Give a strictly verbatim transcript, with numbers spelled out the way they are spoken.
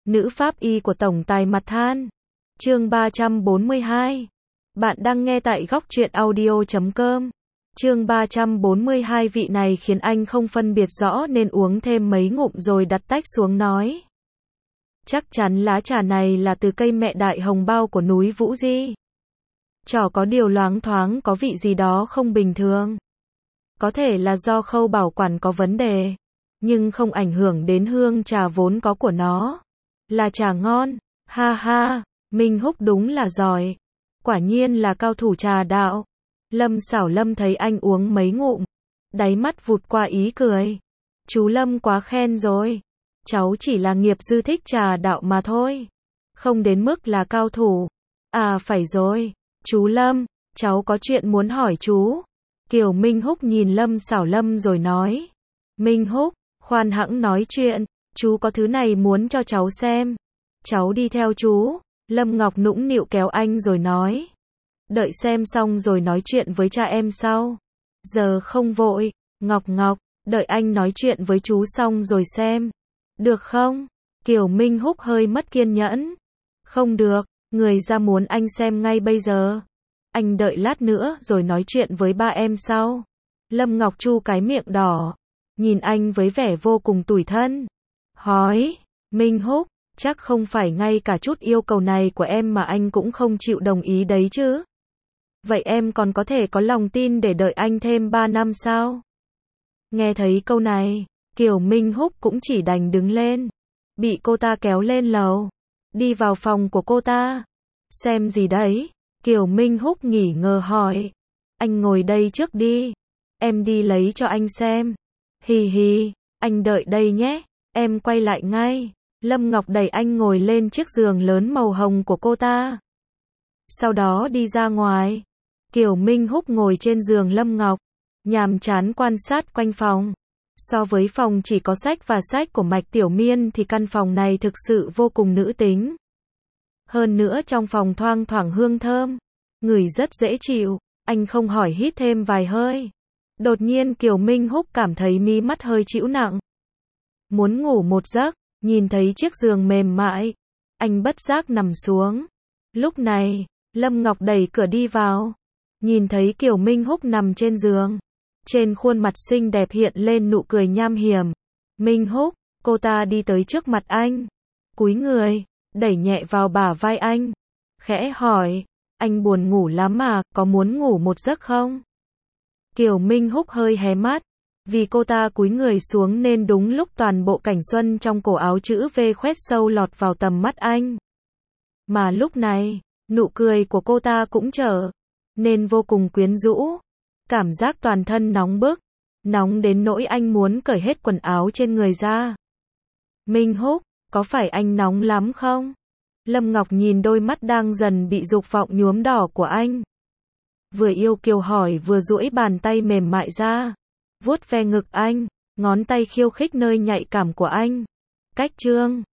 Nữ pháp y của tổng tài mặt than. Chương ba trăm bốn mươi hai. Bạn đang nghe tại góc truyện audio chấm com. Chương ba trăm bốn mươi hai. Vị này khiến anh không phân biệt rõ nên uống thêm mấy ngụm rồi đặt tách xuống nói. Chắc chắn lá trà này là từ cây mẹ đại hồng bao của núi Vũ Di. Trò có điều loáng thoáng có vị gì đó không bình thường. Có thể là do khâu bảo quản có vấn đề, nhưng không ảnh hưởng đến hương trà vốn có của nó. Là trà ngon, ha ha, Minh Húc đúng là giỏi. Quả nhiên là cao thủ trà đạo. Lâm Xảo Lâm thấy anh uống mấy ngụm, đáy mắt vụt qua ý cười. Chú Lâm quá khen rồi. Cháu chỉ là nghiệp dư thích trà đạo mà thôi. Không đến mức là cao thủ. À phải rồi, chú Lâm, cháu có chuyện muốn hỏi chú. Kiều Minh Húc nhìn Lâm Xảo Lâm rồi nói. Minh Húc, khoan hẵng nói chuyện, chú có thứ này muốn cho cháu xem. Cháu đi theo chú. Lâm Ngọc nũng nịu kéo anh rồi nói. Đợi xem xong rồi nói chuyện với cha em sau. Giờ không vội, Ngọc Ngọc, đợi anh nói chuyện với chú xong rồi xem. Được không? Kiều Minh Húc hơi mất kiên nhẫn. Không được, người ra muốn anh xem ngay bây giờ. Anh đợi lát nữa rồi nói chuyện với ba em sau. Lâm Ngọc chu cái miệng đỏ, nhìn anh với vẻ vô cùng tủi thân. Hỏi, Minh Húc, chắc không phải ngay cả chút yêu cầu này của em mà anh cũng không chịu đồng ý đấy chứ? Vậy em còn có thể có lòng tin để đợi anh thêm ba năm sao? Nghe thấy câu này, Kiều Minh Húc cũng chỉ đành đứng lên. Bị cô ta kéo lên lầu, đi vào phòng của cô ta. Xem gì đấy? Kiều Minh Húc nghỉ ngờ hỏi. Anh ngồi đây trước đi, em đi lấy cho anh xem. Hì hì, anh đợi đây nhé, em quay lại ngay. Lâm Ngọc đẩy anh ngồi lên chiếc giường lớn màu hồng của cô ta. Sau đó đi ra ngoài. Kiều Minh Húc ngồi trên giường Lâm Ngọc, nhàm chán quan sát quanh phòng. So với phòng chỉ có sách và sách của Mạch Tiểu Miên thì căn phòng này thực sự vô cùng nữ tính. Hơn nữa trong phòng thoang thoảng hương thơm, ngửi rất dễ chịu. Anh không hỏi hít thêm vài hơi. Đột nhiên Kiều Minh Húc cảm thấy mí mắt hơi chịu nặng. Muốn ngủ một giấc, nhìn thấy chiếc giường mềm mại, anh bất giác nằm xuống. Lúc này, Lâm Ngọc đẩy cửa đi vào, nhìn thấy Kiều Minh Húc nằm trên giường. Trên khuôn mặt xinh đẹp hiện lên nụ cười nham hiểm. Minh Húc, cô ta đi tới trước mặt anh, cúi người, đẩy nhẹ vào bả vai anh, khẽ hỏi, anh buồn ngủ lắm mà, có muốn ngủ một giấc không? Kiều Minh Húc hơi hé mắt, vì cô ta cúi người xuống nên đúng lúc toàn bộ cảnh xuân trong cổ áo chữ V khoét sâu lọt vào tầm mắt anh. Mà lúc này, nụ cười của cô ta cũng trở nên vô cùng quyến rũ. Cảm giác toàn thân nóng bức, nóng đến nỗi anh muốn cởi hết quần áo trên người ra. Minh Húc, có phải anh nóng lắm không? Lâm Ngọc nhìn đôi mắt đang dần bị dục vọng nhuốm đỏ của anh. Vừa yêu kiều hỏi vừa duỗi bàn tay mềm mại ra, vuốt ve ngực anh, ngón tay khiêu khích nơi nhạy cảm của anh. Cách trương,